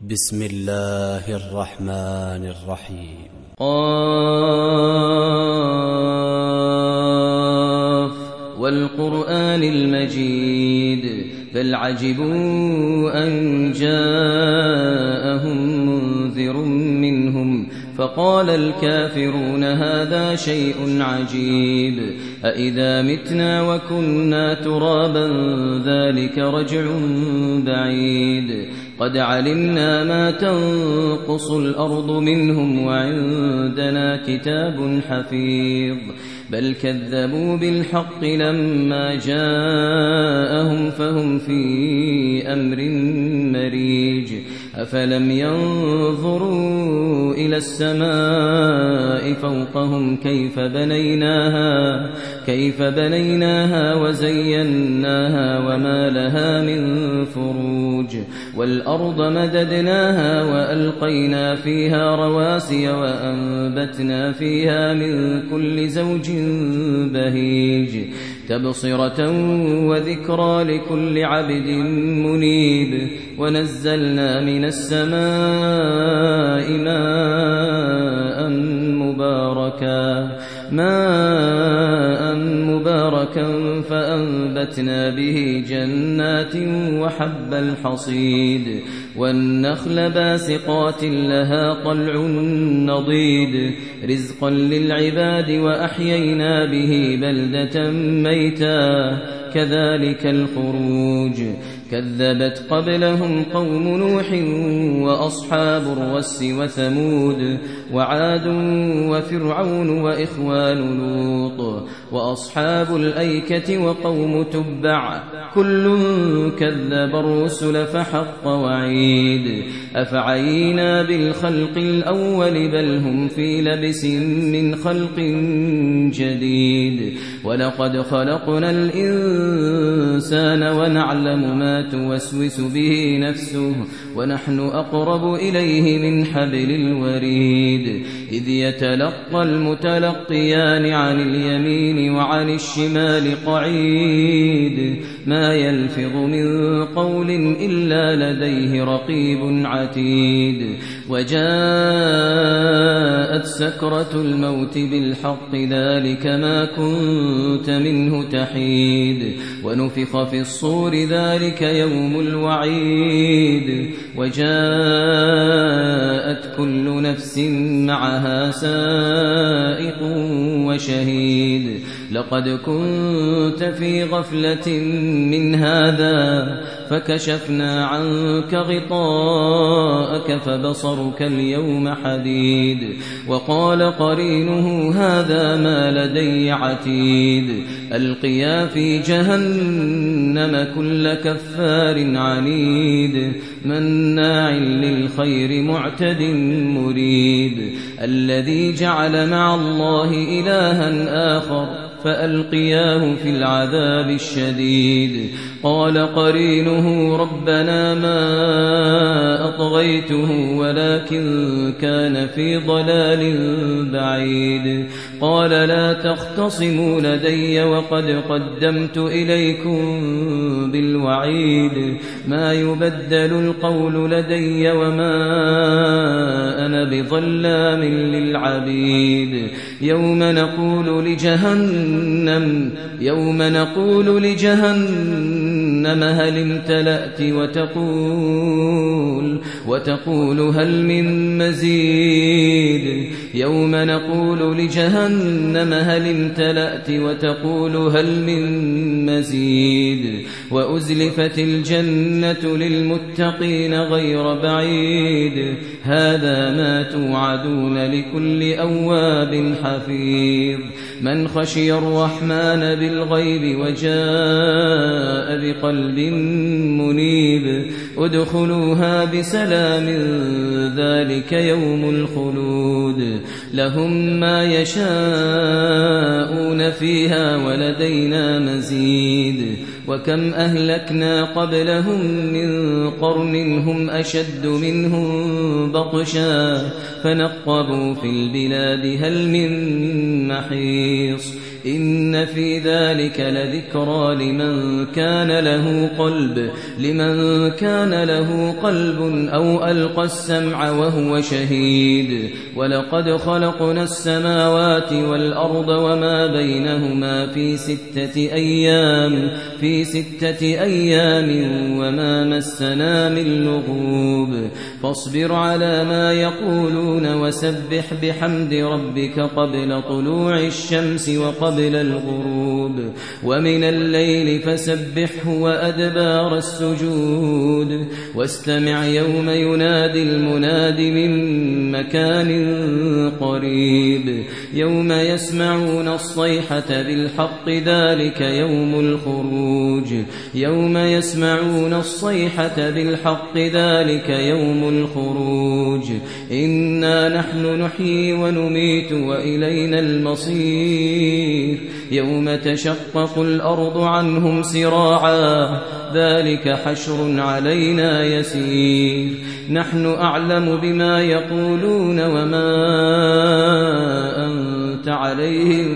بسم الله الرحمن الرحيم. قاف والقرآن المجيد بل عجبوا أن جاءهم منذر منهم فقال الكافرون هذا شيء عجيب أإذا متنا وكنا ترابا ذلك رجع بعيد قد علمنا ما تنقص الأرض منهم وعندنا كتاب حفيظ بل كذبوا بالحق لما جاءهم فهم في أمر مريج أفلم ينظروا إلى السماء فوقهم كيف بنيناها وزيناها وما لها من فروج والأرض مددناها وألقينا فيها رواسي وأنبتنا فيها من كل زوج بهيج تبصرة وذكرى لكل عبد منيب ونزلنا من السماء ماء مباركا فأنبتنا به جنات وحب الحصيد والنخل باسقات لها طلع نضيد رزقا للعباد وأحيينا به بلدة ميتا كذلك الخروج كذبت قبلهم قوم نوح وأصحاب الرس وثمود وعاد وفرعون وإخوان لوط وأصحاب الأيكة وقوم تبع كل كذب الرسل فحق وعيد أفعينا بالخلق الأول بل هم في لبس من خلق جديد ولقد خلقنا الإنسان ونعلم ما توسوس به نفسه ونحن أقرب إليه من حبل الوريد إذ يتلقى المتلقيان عن اليمين وعن الشمال قعيد ما يلفظ من قول إلا لديه رقيب عتيد وجاءت سكرة الموت بالحق ذلك ما كنت منه تحيد ونفخ في الصور ذلك يوم الوعيد وجاءت كل نفس معها سائق وشهيد لقد كنت في غفلة من هذا فكشفنا عنك غطاءك فبصرك اليوم حديد وقال قرينه هذا ما لدي عتيد ألقيا في جهنم كل كفار عنيد مناع للخير معتد مريب الذي جعل مع الله إلها آخر فألقياه في العذاب الشديد قال قرينه ربنا ما أطغيته ولكن كان في ضلال بعيد قال لا تختصموا لدي وقد قدمت إليكم بالوعيد ما يبدل القول لدي وما أنا بظلام للعبيد يوم نقول لجهنم هل امتلأت وتقول هل من مزيد يوم نقول لجهنم هل امتلأت وتقول هل من مزيد وأزلفت الجنة للمتقين غير بعيد هذا ما توعدون لكل أواب حفيظ من خشي الرحمن بالغيب وجاء بقلب منيب ادخلوها بسلام ذلك يوم الخلود لهم ما يشاءون فيها ولدينا مزيد وكم أهلكنا قبلهم من قرن هم أشد منهم بطشا فنقبوا في البلاد هل من محيص إن في ذلك لذكرى لمن كان له قلب أو ألقى السمع وهو شهيد ولقد خلقنا السماوات والأرض وما بينهما في 6 أيام وما مسنا من لغوب فاصبر على ما يقولون وسبح بحمد ربك قبل طلوع الشمس وقبل الغروب ومن الليل فسبحه وأدبار السجود واستمع يوم ينادي المناد من مكان قريب يوم يسمعون الصيحة بالحق ذلك يوم الخروج إنا نحن نحيي ونميت وإلينا المصير يوم تشقق الأرض عنهم سراعا ذلك حشر علينا يسير نحن أعلم بما يقولون وما أنت عليهم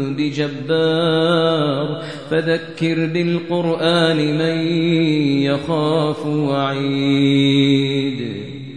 بجبار فذكر بالقرآن من يخاف وعيد